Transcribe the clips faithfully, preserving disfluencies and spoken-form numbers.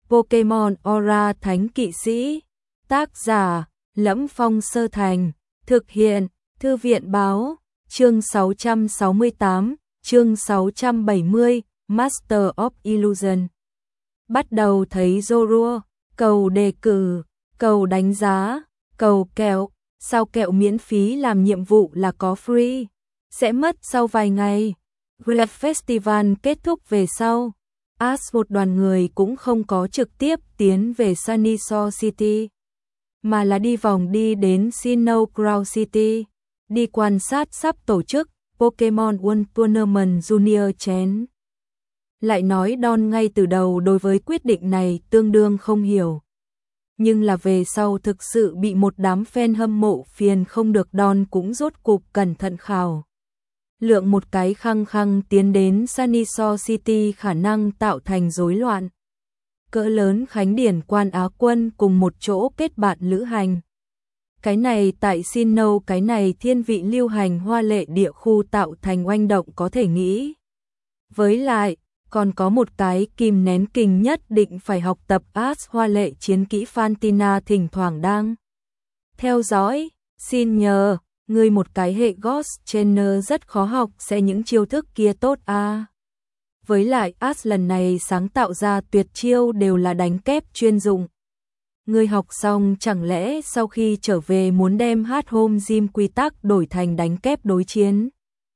Pokemon Aura Thánh Kỵ Sĩ. Tác giả: Lẫm Phong Sơ Thành. Thực hiện: Thư viện báo. Chương sáu trăm sáu mươi tám, chương sáu trăm bảy mươi, Master of Illusion. Bắt đầu thấy Zorua, cầu đề cử, cầu đánh giá, cầu kẹo, sao kẹo miễn phí làm nhiệm vụ là có free, sẽ mất sau vài ngày. Grab Festival kết thúc về sau, Ash một đoàn người cũng không có trực tiếp tiến về Sunnyside City, mà là đi vòng đi đến Sinnoh Crown City, đi quan sát sắp tổ chức Pokemon World Tournament Junior Chén. Lại nói Don ngay từ đầu đối với quyết định này tương đương không hiểu. Nhưng là về sau thực sự bị một đám fan hâm mộ phiền không được, Don cũng rốt cục cẩn thận khảo lượng một cái khăng khăng tiến đến Sunnyside City khả năng tạo thành rối loạn. Cỡ lớn Khánh Điển Quan Á Quân cùng một chỗ kết bạn lữ hành. Cái này tại Sinnoh, cái này thiên vị lưu hành hoa lệ địa khu tạo thành oanh động có thể nghĩ. Với lại, còn có một cái kìm nén kình nhất định phải học tập Ash hoa lệ chiến kỹ Fantina thỉnh thoảng đang theo dõi. Xin nhờ, ngươi một cái hệ Ghost Trainer rất khó học sẽ những chiêu thức kia tốt à. Với lại Ash lần này sáng tạo ra tuyệt chiêu đều là đánh kép chuyên dụng. Ngươi học xong chẳng lẽ sau khi trở về muốn đem hát home gym quy tắc đổi thành đánh kép đối chiến?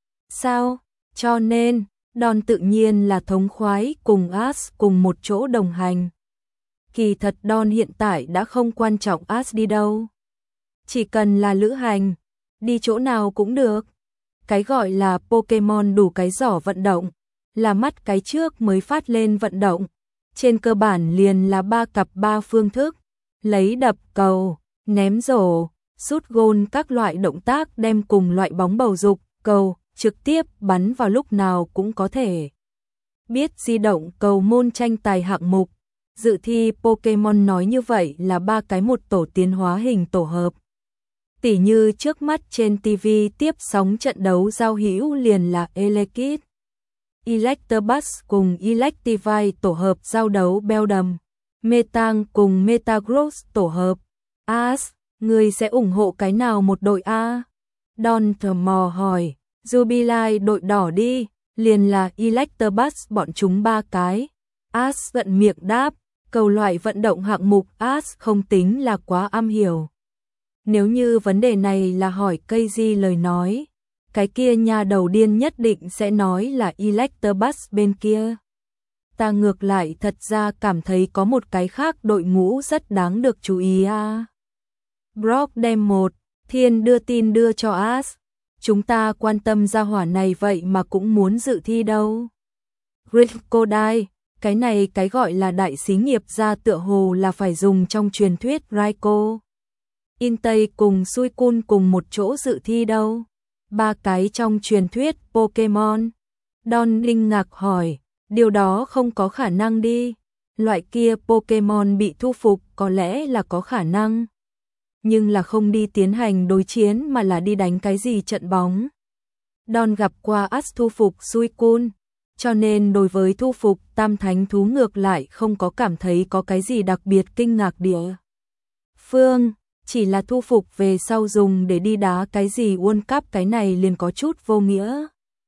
Sao? Cho nên, Don tự nhiên là thống khoái cùng Ash cùng một chỗ đồng hành. Kỳ thật Don hiện tại đã không quan trọng Ash đi đâu. Chỉ cần là lữ hành, đi chỗ nào cũng được. Cái gọi là Pokemon đủ cái giỏ vận động, là mắt cái trước mới phát lên vận động. Trên cơ bản liền là ba cặp ba phương thức. Lấy đập cầu, ném rổ, sút gôn các loại động tác đem cùng loại bóng bầu dục, cầu, trực tiếp bắn vào lúc nào cũng có thể. Biết di động cầu môn tranh tài hạng mục, dự thi Pokemon nói như vậy là ba cái một tổ tiến hóa hình tổ hợp. Tỉ như trước mắt trên ti vi tiếp sóng trận đấu giao hữu liền là Elekid, Electabuzz cùng Electivire tổ hợp giao đấu Beldum, Metang cùng Metagross tổ hợp. Ash, người sẽ ủng hộ cái nào một đội a? Don tò mò hỏi. Jubilife đội đỏ đi, liền là Electabuzz bọn chúng ba cái. Ash vận miệng đáp, cầu loại vận động hạng mục Ash không tính là quá am hiểu. Nếu như vấn đề này là hỏi cây gì lời nói, cái kia nhà đầu điên nhất định sẽ nói là Electabuzz bên kia. Ta ngược lại thật ra cảm thấy có một cái khác đội ngũ rất đáng được chú ý à. Brock đem một thiên đưa tin đưa cho Ash. Chúng ta quan tâm gia hỏa này vậy mà cũng muốn dự thi đâu. Rickodai, cái này cái gọi là đại xí nghiệp gia tựa hồ là phải dùng trong truyền thuyết Raikou. Intei cùng Suicune cùng một chỗ dự thi đâu. Ba cái trong truyền thuyết Pokemon. Don linh ngạc hỏi, điều đó không có khả năng đi. Loại kia Pokemon bị thu phục có lẽ là có khả năng. Nhưng là không đi tiến hành đối chiến mà là đi đánh cái gì trận bóng. Don gặp qua Ash thu phục Suicune, cho nên đối với thu phục tam thánh thú ngược lại không có cảm thấy có cái gì đặc biệt kinh ngạc địa phương, chỉ là thu phục về sau dùng để đi đá cái gì World Cup cái này liền có chút vô nghĩa.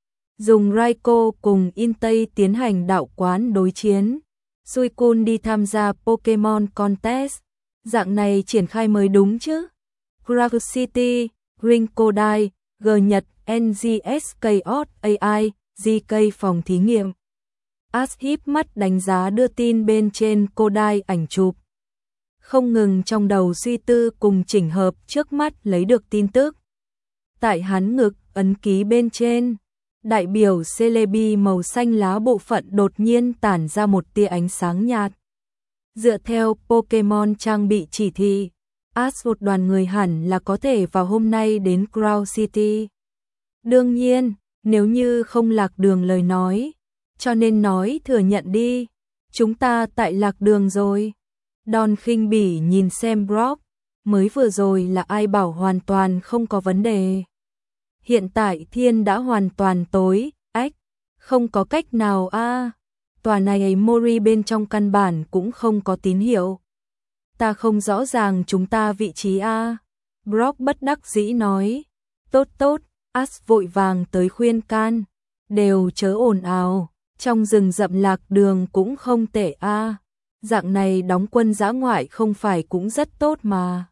Dùng Raikou cùng Intei tiến hành đạo quán đối chiến, Suicune đi tham gia Pokemon Contest. Dạng này triển khai mới đúng chứ. Crow City, Rickodai, G Nhật, en giê ét Chaos a i, giê ca phòng thí nghiệm. Ash híp mắt đánh giá đưa tin bên trên Kodai ảnh chụp. Không ngừng trong đầu suy tư cùng chỉnh hợp trước mắt lấy được tin tức. Tại hắn ngực, ấn ký bên trên, đại biểu Celebi màu xanh lá bộ phận đột nhiên tản ra một tia ánh sáng nhạt. Dựa theo Pokemon trang bị chỉ thị, Ash một đoàn người hẳn là có thể vào hôm nay đến Crow City. Đương nhiên, nếu như không lạc đường lời nói, cho nên nói thừa nhận đi, chúng ta tại lạc đường rồi. Don khinh bỉ nhìn xem Brock, mới vừa rồi là ai bảo hoàn toàn không có vấn đề. Hiện tại thiên đã hoàn toàn tối, ách, không có cách nào a. tòa này ấy Mori bên trong căn bản cũng không có tín hiệu. Ta không rõ ràng chúng ta vị trí a. Brock bất đắc dĩ nói. Tốt tốt, Ash vội vàng tới khuyên can. Đều chớ ồn ào, trong rừng rậm lạc đường cũng không tệ a. Dạng này đóng quân dã ngoại không phải cũng rất tốt mà.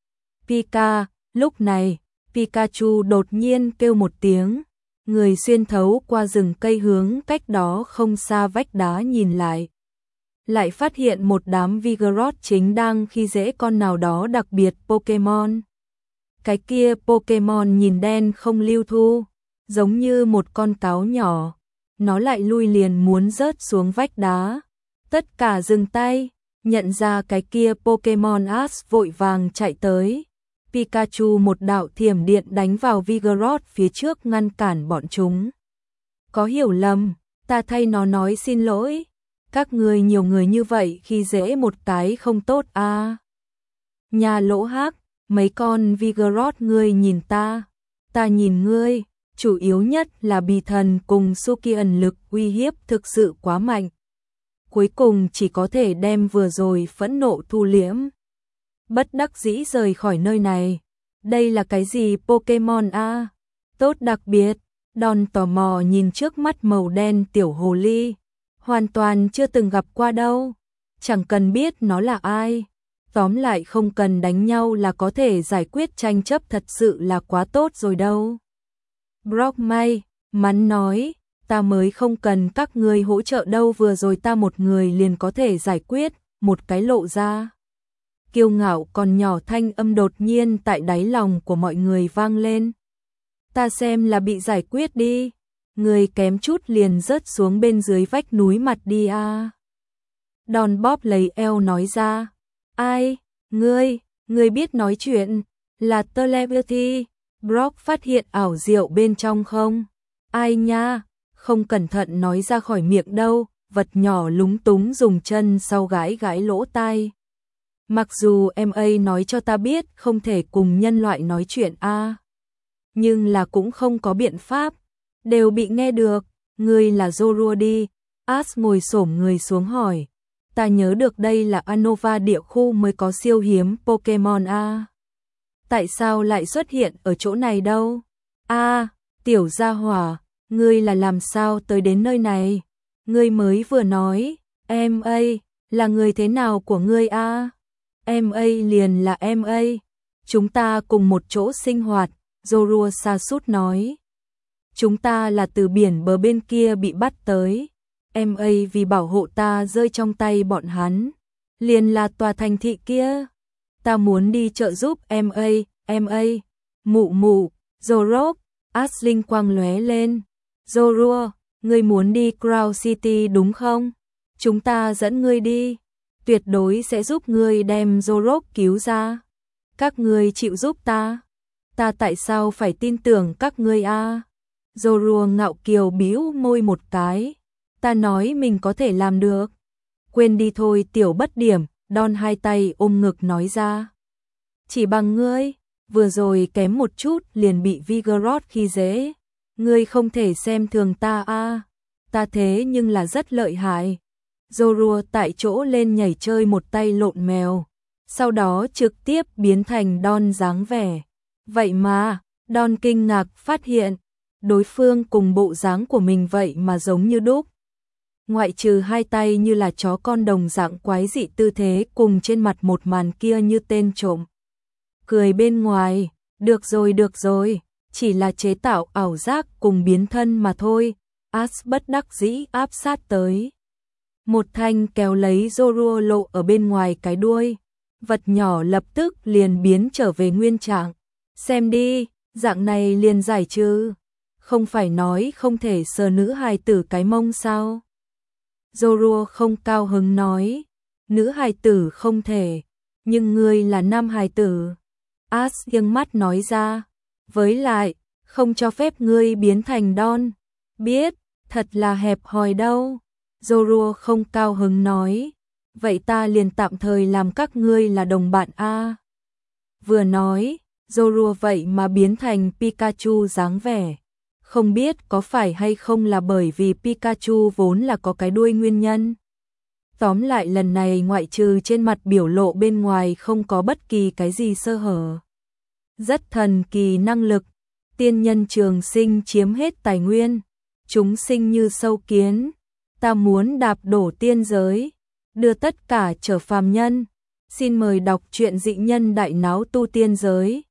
Pika, lúc này, Pikachu đột nhiên kêu một tiếng. Người xuyên thấu qua rừng cây hướng cách đó không xa vách đá nhìn lại. Lại phát hiện một đám Vigoroth chính đang khi dễ con nào đó đặc biệt Pokemon. Cái kia Pokemon nhìn đen không lưu thu, giống như một con cáo nhỏ. Nó lại lui liền muốn rớt xuống vách đá. Tất cả dừng tay, nhận ra cái kia Pokemon Ash vội vàng chạy tới. Pikachu một đạo thiểm điện đánh vào Vigoroth phía trước ngăn cản bọn chúng. Có hiểu lầm, ta thay nó nói xin lỗi. Các người nhiều người như vậy khi dễ một cái không tốt à. Nhà lỗ hác, mấy con Vigoroth ngươi nhìn ta, ta nhìn ngươi, chủ yếu nhất là bì thần cùng Sukian lực uy hiếp thực sự quá mạnh. Cuối cùng chỉ có thể đem vừa rồi phẫn nộ thu liễm. Bất đắc dĩ rời khỏi nơi này. Đây là cái gì Pokemon a? Tốt đặc biệt. Đòn tò mò nhìn trước mắt màu đen tiểu hồ ly. Hoàn toàn chưa từng gặp qua đâu. Chẳng cần biết nó là ai. Tóm lại không cần đánh nhau là có thể giải quyết tranh chấp, thật sự là quá tốt rồi đâu. Brock may mắn nói, ta mới không cần các ngươi hỗ trợ đâu, vừa rồi ta một người liền có thể giải quyết, một cái lộ ra. Kiêu ngạo còn nhỏ thanh âm đột nhiên tại đáy lòng của mọi người vang lên. Ta xem là bị giải quyết đi, người kém chút liền rớt xuống bên dưới vách núi mặt đi a. À. Đòn bóp lấy eo nói ra, ai, ngươi, ngươi biết nói chuyện, là telepathy. Brock phát hiện ảo diệu bên trong không? Ai nha, không cẩn thận nói ra khỏi miệng đâu, vật nhỏ lúng túng dùng chân sau gãi gãi lỗ tai. Mặc dù em ấy nói cho ta biết không thể cùng nhân loại nói chuyện a, à, nhưng là cũng không có biện pháp, đều bị nghe được. Ngươi là Zorua đi. Ash ngồi xổm người xuống hỏi. Ta nhớ được đây là Unova địa khu mới có siêu hiếm Pokemon a. À. Tại sao lại xuất hiện ở chỗ này đâu? A, à, tiểu gia hỏa, ngươi là làm sao tới đến nơi này? Ngươi mới vừa nói, em ấy là người thế nào của ngươi a? À? Em ấy liền là em ấy. Chúng ta cùng một chỗ sinh hoạt, Zorua sa sút nói. Chúng ta là từ biển bờ bên kia bị bắt tới. Em ấy vì bảo hộ ta rơi trong tay bọn hắn. Liền là tòa thành thị kia. Ta muốn đi trợ giúp em ấy, em ấy. Mụ mụ, Zorok, Ash linh quang lóe lên. Zorua, ngươi muốn đi Crown City đúng không? Chúng ta dẫn ngươi đi. Tuyệt đối sẽ giúp ngươi đem Zorok cứu ra. Các ngươi chịu giúp ta. Ta tại sao phải tin tưởng các ngươi a? À? Zorua ngạo kiều bĩu môi một cái. Ta nói mình có thể làm được. Quên đi thôi tiểu bất điểm, Đon hai tay ôm ngực nói ra. Chỉ bằng ngươi, vừa rồi kém một chút liền bị Vigoroth khi dễ. Ngươi không thể xem thường ta a. À. Ta thế nhưng là rất lợi hại. Zorua tại chỗ lên nhảy chơi một tay lộn mèo. Sau đó trực tiếp biến thành Đon dáng vẻ. Vậy mà, Đon kinh ngạc phát hiện, đối phương cùng bộ dáng của mình vậy mà giống như đúc. Ngoại trừ hai tay như là chó con đồng dạng quái dị tư thế cùng trên mặt một màn kia như tên trộm. Cười bên ngoài, được rồi được rồi, chỉ là chế tạo ảo giác cùng biến thân mà thôi. Ash bất đắc dĩ áp sát tới. Một thanh kéo lấy Zorua lộ ở bên ngoài cái đuôi. Vật nhỏ lập tức liền biến trở về nguyên trạng. Xem đi, dạng này liền giải trừ. Không phải nói không thể sờ nữ hài tử cái mông sao? Zorua không cao hứng nói. Nữ hài tử không thể, nhưng ngươi là nam hài tử. Ash nghiêng mắt nói ra. Với lại, không cho phép ngươi biến thành Đon. Biết, thật là hẹp hòi đâu. Zorua không cao hứng nói. Vậy ta liền tạm thời làm các ngươi là đồng bạn a. Vừa nói, Zorua vậy mà biến thành Pikachu dáng vẻ. Không biết có phải hay không là bởi vì Pikachu vốn là có cái đuôi nguyên nhân. Tóm lại lần này ngoại trừ trên mặt biểu lộ bên ngoài không có bất kỳ cái gì sơ hở. Rất thần kỳ năng lực, tiên nhân trường sinh chiếm hết tài nguyên, chúng sinh như sâu kiến, ta muốn đạp đổ tiên giới, đưa tất cả trở phàm nhân. Xin mời đọc truyện Dị Nhân Đại Náo Tu Tiên Giới.